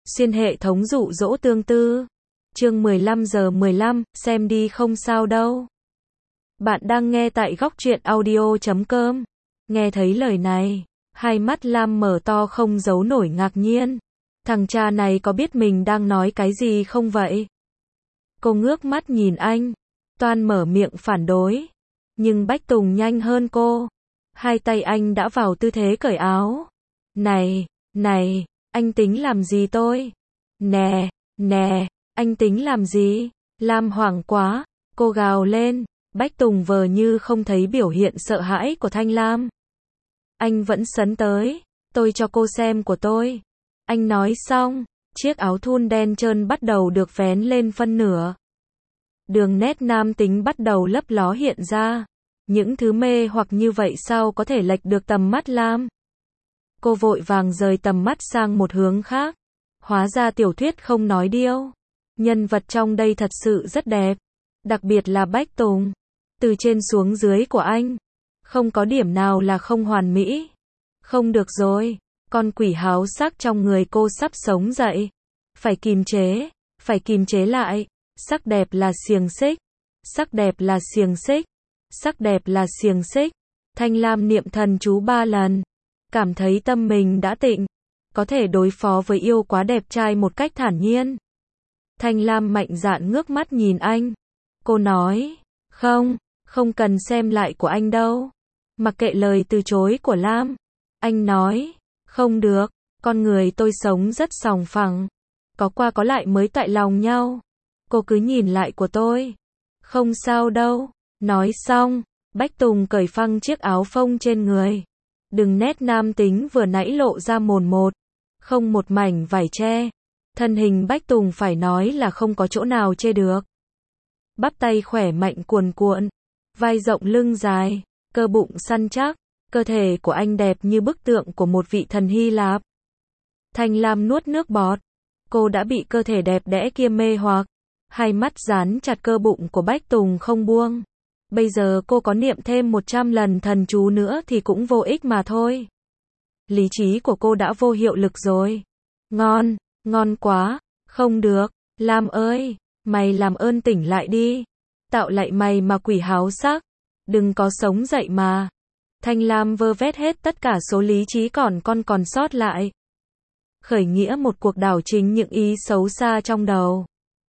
Xuyên hệ thống dụ dỗ tương tư. Chương 15:15, xem đi không sao đâu. Bạn đang nghe tại Góc Truyện Audio.com. Nghe thấy lời này, hai mắt Lam mở to không giấu nổi ngạc nhiên. Thằng cha này có biết mình đang nói cái gì không vậy? Cô ngước mắt nhìn anh, toan mở miệng phản đối. Nhưng Bách Tùng nhanh hơn cô. Hai tay anh đã vào tư thế cởi áo. Này, anh tính làm gì tôi? Nè, anh tính làm gì? Lam hoảng quá, cô gào lên. Bách Tùng vờ như không thấy biểu hiện sợ hãi của Thanh Lam. Anh vẫn sấn tới, tôi cho cô xem của tôi. Anh nói xong, chiếc áo thun đen trơn bắt đầu được vén lên phân nửa. Đường nét nam tính bắt đầu lấp ló hiện ra. Những thứ mê hoặc như vậy sao có thể lệch được tầm mắt Lam? Cô vội vàng rời tầm mắt sang một hướng khác. Hóa ra tiểu thuyết không nói điêu. Nhân vật trong đây thật sự rất đẹp. Đặc biệt là Bách Tùng. Từ trên xuống dưới của anh, không có điểm nào là không hoàn mỹ. Không được rồi, con quỷ háo sắc trong người cô sắp sống dậy. Phải kìm chế lại. Sắc đẹp là xiềng xích. Sắc đẹp là xiềng xích. Sắc đẹp là xiềng xích. Thanh Lam niệm thần chú 3 lần. Cảm thấy tâm mình đã tịnh. Có thể đối phó với yêu quá đẹp trai một cách thản nhiên. Thanh Lam mạnh dạn ngước mắt nhìn anh. Cô nói, không cần xem lại của anh đâu. Mặc kệ lời từ chối của Lam. Anh nói, không được, con người tôi sống rất sòng phẳng. Có qua có lại mới tại lòng nhau. Cô cứ nhìn lại của tôi. Không sao đâu. Nói xong, Bách Tùng cởi phăng chiếc áo phông trên người. Đừng nét nam tính vừa nãy lộ ra mồn một. Không một mảnh vải che. Thân hình Bách Tùng phải nói là không có chỗ nào che được. Bắp tay khỏe mạnh cuồn cuộn. Vai rộng lưng dài. Cơ bụng săn chắc. Cơ thể của anh đẹp như bức tượng của một vị thần Hy Lạp. Thanh Lam nuốt nước bọt. Cô đã bị cơ thể đẹp đẽ kia mê hoặc. Hai mắt dán chặt cơ bụng của Bách Tùng không buông. Bây giờ cô có niệm thêm 100 lần thần chú nữa thì cũng vô ích mà thôi. Lý trí của cô đã vô hiệu lực rồi. Ngon quá. Không được. Lam ơi, mày làm ơn tỉnh lại đi. Tạo lại mày mà quỷ háo sắc. Đừng có sống dậy mà. Thanh Lam vơ vét hết tất cả số lý trí còn sót lại. Khởi nghĩa một cuộc đảo chính những ý xấu xa trong đầu.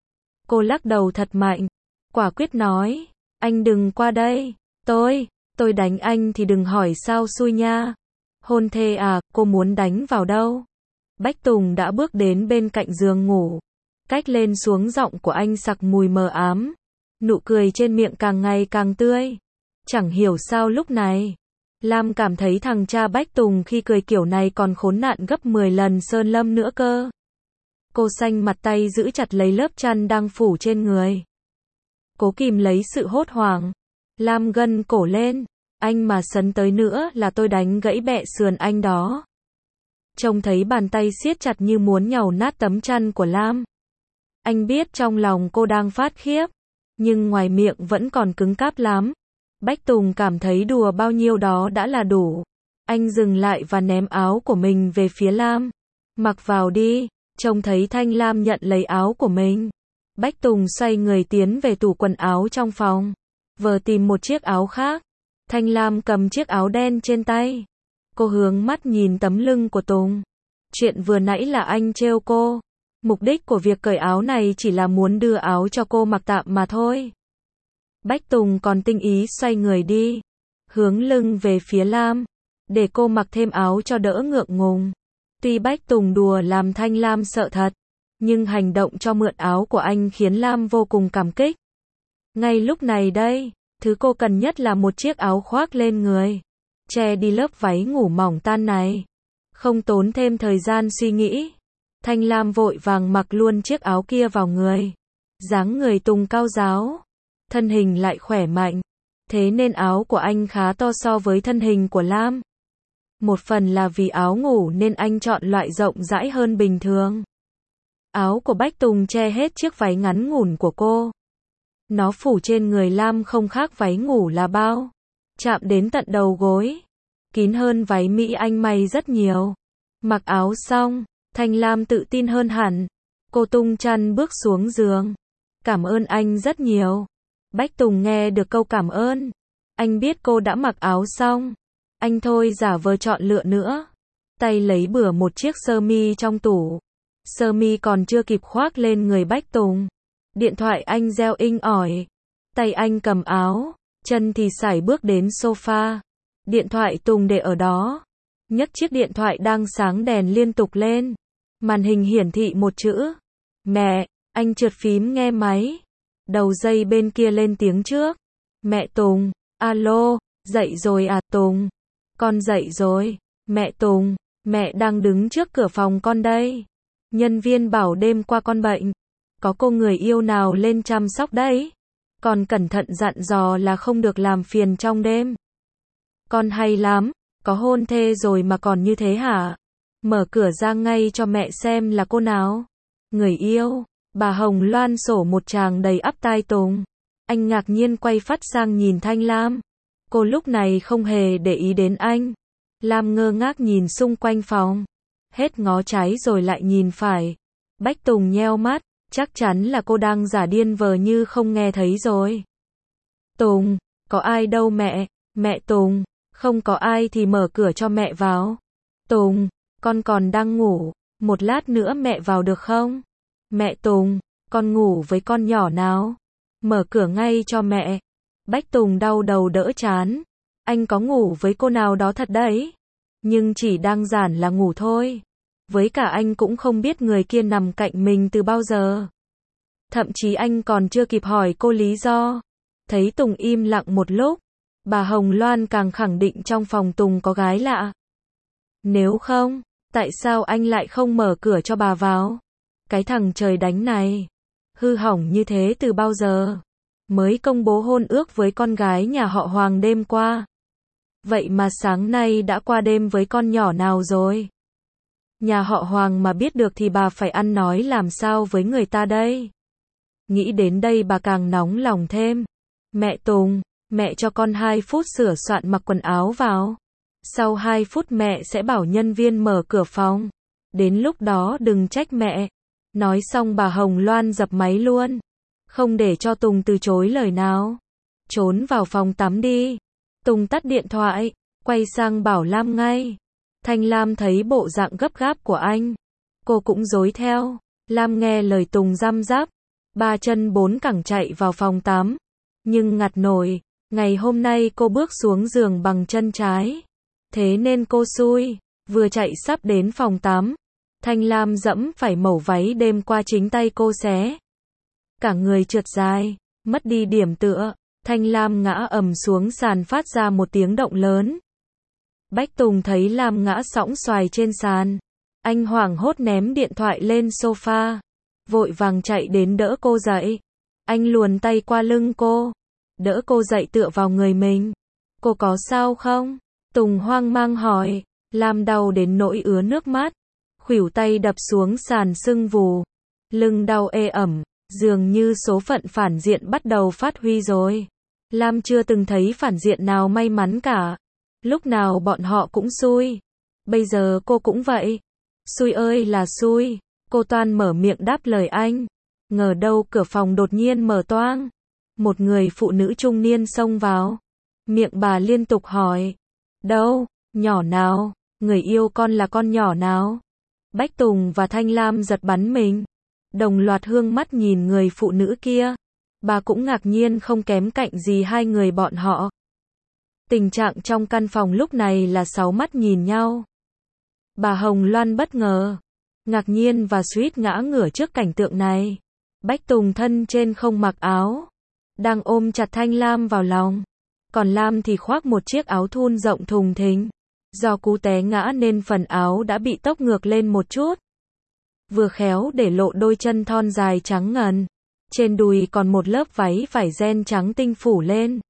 Cô lắc đầu thật mạnh. Quả quyết nói. Anh đừng qua đây. Tôi đánh anh thì đừng hỏi sao xui nha. Hôn thê à, cô muốn đánh vào đâu? Bách Tùng đã bước đến bên cạnh giường ngủ. Cách lên xuống giọng của anh sặc mùi mờ ám. Nụ cười trên miệng càng ngày càng tươi. Chẳng hiểu sao lúc này, Lam cảm thấy thằng cha Bách Tùng khi cười kiểu này còn khốn nạn gấp 10 lần Sơn Lâm nữa cơ. Cô xanh mặt tay giữ chặt lấy lớp chăn đang phủ trên người. Cố kìm lấy sự hốt hoảng. Lam gân cổ lên. Anh mà sấn tới nữa là tôi đánh gãy bẹ sườn anh đó. Trông thấy bàn tay siết chặt như muốn nhàu nát tấm chăn của Lam. Anh biết trong lòng cô đang phát khiếp. Nhưng ngoài miệng vẫn còn cứng cáp lắm. Bách Tùng cảm thấy đùa bao nhiêu đó đã là đủ. Anh dừng lại và ném áo của mình về phía Lam. Mặc vào đi. Trông thấy Thanh Lam nhận lấy áo của mình. Bách Tùng xoay người tiến về tủ quần áo trong phòng. Vờ tìm một chiếc áo khác. Thanh Lam cầm chiếc áo đen trên tay. Cô hướng mắt nhìn tấm lưng của Tùng. Chuyện vừa nãy là anh trêu cô. Mục đích của việc cởi áo này chỉ là muốn đưa áo cho cô mặc tạm mà thôi. Bách Tùng còn tinh ý xoay người đi. Hướng lưng về phía Lam. Để cô mặc thêm áo cho đỡ ngượng ngùng. Tuy Bách Tùng đùa làm Thanh Lam sợ thật. Nhưng hành động cho mượn áo của anh khiến Lam vô cùng cảm kích. Ngay lúc này đây, thứ cô cần nhất là một chiếc áo khoác lên người. Che đi lớp váy ngủ mỏng tan này. Không tốn thêm thời gian suy nghĩ. Thanh Lam vội vàng mặc luôn chiếc áo kia vào người. Dáng người Tùng cao ráo. Thân hình lại khỏe mạnh. Thế nên áo của anh khá to so với thân hình của Lam. Một phần là vì áo ngủ nên anh chọn loại rộng rãi hơn bình thường. Áo của Bách Tùng che hết chiếc váy ngắn ngủn của cô. Nó phủ trên người Lam không khác váy ngủ là bao. Chạm đến tận đầu gối. Kín hơn váy Mỹ Anh may rất nhiều. Mặc áo xong, Thanh Lam tự tin hơn hẳn. Cô tung chăn bước xuống giường. Cảm ơn anh rất nhiều. Bách Tùng nghe được câu cảm ơn. Anh biết cô đã mặc áo xong. Anh thôi giả vờ chọn lựa nữa. Tay lấy bừa một chiếc sơ mi trong tủ. Sơ mi còn chưa kịp khoác lên người Bách Tùng. Điện thoại anh reo inh ỏi. Tay anh cầm áo. Chân thì sải bước đến sofa. Điện thoại Tùng để ở đó. Nhấc chiếc điện thoại đang sáng đèn liên tục lên. Màn hình hiển thị một chữ. Mẹ, anh trượt phím nghe máy. Đầu dây bên kia lên tiếng trước. Mẹ Tùng, alo, dậy rồi à Tùng? Con dậy rồi. Mẹ Tùng, mẹ đang đứng trước cửa phòng con đây. Nhân viên bảo đêm qua con bệnh. Có cô người yêu nào lên chăm sóc đấy? Con cẩn thận dặn dò là không được làm phiền trong đêm. Con hay lắm, có hôn thê rồi mà còn như thế hả? Mở cửa ra ngay cho mẹ xem là cô nào. Người yêu, bà Hồng Loan sổ một tràng đầy ắp tai Tùng. Anh ngạc nhiên quay phát sang nhìn Thanh Lam. Cô lúc này không hề để ý đến anh. Lam ngơ ngác nhìn xung quanh phòng. Hết ngó trái rồi lại nhìn phải. Bách Tùng nheo mắt, chắc chắn là cô đang giả điên vờ như không nghe thấy rồi. Tùng, có ai đâu mẹ? Mẹ Tùng, không có ai thì mở cửa cho mẹ vào. Tùng, con còn đang ngủ, một lát nữa mẹ vào được không? Mẹ Tùng, con ngủ với con nhỏ nào? Mở cửa ngay cho mẹ. Bách Tùng đau đầu đỡ chán. Anh có ngủ với cô nào đó thật đấy. Nhưng chỉ đang giản là ngủ thôi. Với cả anh cũng không biết người kia nằm cạnh mình từ bao giờ. Thậm chí anh còn chưa kịp hỏi cô lý do. Thấy Tùng im lặng một lúc. Bà Hồng Loan càng khẳng định trong phòng Tùng có gái lạ. Nếu không, tại sao anh lại không mở cửa cho bà vào? Cái thằng trời đánh này. Hư hỏng như thế từ bao giờ? Mới công bố hôn ước với con gái nhà họ Hoàng đêm qua. Vậy mà sáng nay đã qua đêm với con nhỏ nào rồi? Nhà họ Hoàng mà biết được thì bà phải ăn nói làm sao với người ta đây? Nghĩ đến đây bà càng nóng lòng thêm. Mẹ Tùng, mẹ cho con 2 phút sửa soạn mặc quần áo vào. Sau 2 phút mẹ sẽ bảo nhân viên mở cửa phòng. Đến lúc đó đừng trách mẹ. Nói xong bà Hồng Loan dập máy luôn. Không để cho Tùng từ chối lời nào. Trốn vào phòng tắm đi. Tùng tắt điện thoại, quay sang bảo Lam ngay. Thanh Lam thấy bộ dạng gấp gáp của anh. Cô cũng dối theo. Lam nghe lời Tùng răm rắp. 3 chân 4 cẳng chạy vào phòng tắm. Nhưng ngặt nổi, ngày hôm nay cô bước xuống giường bằng chân trái. Thế nên cô xui, vừa chạy sắp đến phòng tắm. Thanh Lam dẫm phải mẩu váy đêm qua chính tay cô xé. Cả người trượt dài, mất đi điểm tựa. Thanh Lam ngã ầm xuống sàn phát ra một tiếng động lớn. Bách Tùng thấy Lam ngã sõng xoài trên sàn. Anh hoảng hốt ném điện thoại lên sofa. Vội vàng chạy đến đỡ cô dậy. Anh luồn tay qua lưng cô. Đỡ cô dậy tựa vào người mình. Cô có sao không? Tùng hoang mang hỏi. Lam đau đến nỗi ứa nước mắt. Khuỷu tay đập xuống sàn sưng vù. Lưng đau ê ẩm. Dường như số phận phản diện bắt đầu phát huy rồi. Lam chưa từng thấy phản diện nào may mắn cả. Lúc nào bọn họ cũng xui. Bây giờ cô cũng vậy. Xui ơi là xui. Cô toan mở miệng đáp lời anh. Ngờ đâu cửa phòng đột nhiên mở toang. Một người phụ nữ trung niên xông vào. Miệng bà liên tục hỏi. Đâu, nhỏ nào, người yêu con là con nhỏ nào? Bách Tùng và Thanh Lam giật bắn mình. Đồng loạt hương mắt nhìn người phụ nữ kia. Bà cũng ngạc nhiên không kém cạnh gì hai người bọn họ. Tình trạng trong căn phòng lúc này là 6 mắt nhìn nhau. Bà Hồng Loan bất ngờ, ngạc nhiên và suýt ngã ngửa trước cảnh tượng này. Bách Tùng thân trên không mặc áo, đang ôm chặt Thanh Lam vào lòng. Còn Lam thì khoác một chiếc áo thun rộng thùng thình. Do cú té ngã nên phần áo đã bị tốc ngược lên một chút. Vừa khéo để lộ đôi chân thon dài trắng ngần. Trên đùi còn một lớp váy vải ren trắng tinh phủ lên.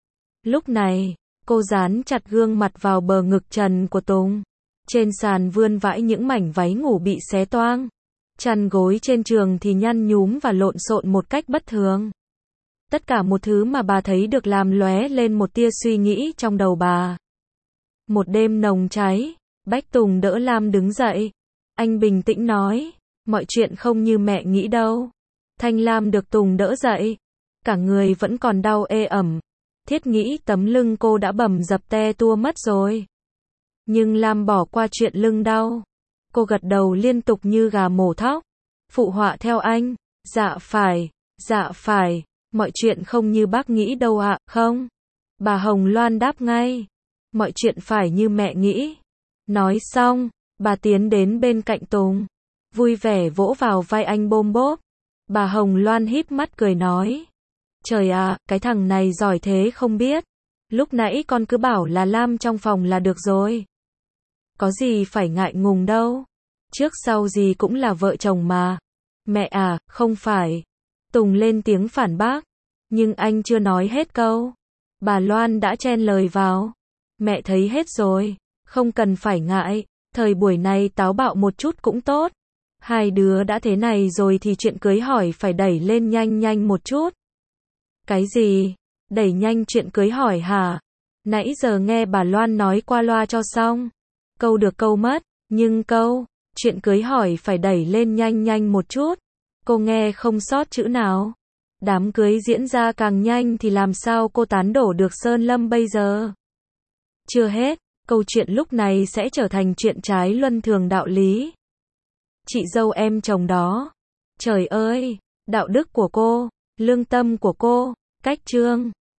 Lúc này, cô dán chặt gương mặt vào bờ ngực trần của Tùng. Trên sàn vươn vãi những mảnh váy ngủ bị xé toang. Chăn gối trên giường thì nhăn nhúm và lộn xộn một cách bất thường. Tất cả một thứ mà bà thấy được làm lóe lên một tia suy nghĩ trong đầu bà. Một đêm nồng cháy, Bách Tùng đỡ Lam đứng dậy. Anh bình tĩnh nói, mọi chuyện không như mẹ nghĩ đâu. Thanh Lam được Tùng đỡ dậy, cả người vẫn còn đau ê ẩm. Thiết nghĩ tấm lưng cô đã bầm dập te tua mất rồi. Nhưng Lam bỏ qua chuyện lưng đau. Cô gật đầu liên tục như gà mổ thóc. Phụ họa theo anh, dạ phải, mọi chuyện không như bác nghĩ đâu ạ, không? Bà Hồng Loan đáp ngay, mọi chuyện phải như mẹ nghĩ. Nói xong, bà tiến đến bên cạnh Tùng, vui vẻ vỗ vào vai anh bôm bốp. Bà Hồng Loan híp mắt cười nói, trời ạ, cái thằng này giỏi thế không biết. Lúc nãy con cứ bảo là Lam trong phòng là được rồi. Có gì phải ngại ngùng đâu. Trước sau gì cũng là vợ chồng mà. Mẹ à, không phải. Tùng lên tiếng phản bác. Nhưng anh chưa nói hết câu. Bà Loan đã chen lời vào. Mẹ thấy hết rồi. Không cần phải ngại. Thời buổi này táo bạo một chút cũng tốt. Hai đứa đã thế này rồi thì chuyện cưới hỏi phải đẩy lên nhanh một chút. Cái gì? Đẩy nhanh chuyện cưới hỏi hả? Nãy giờ nghe bà Loan nói qua loa cho xong. Câu được câu mất. Nhưng câu chuyện cưới hỏi phải đẩy lên nhanh một chút. Cô nghe không sót chữ nào. Đám cưới diễn ra càng nhanh thì làm sao cô tán đổ được Sơn Lâm bây giờ? Chưa hết, câu chuyện lúc này sẽ trở thành chuyện trái luân thường đạo lý. Chị dâu em chồng đó. Trời ơi, đạo đức của cô, lương tâm của cô, cách trương,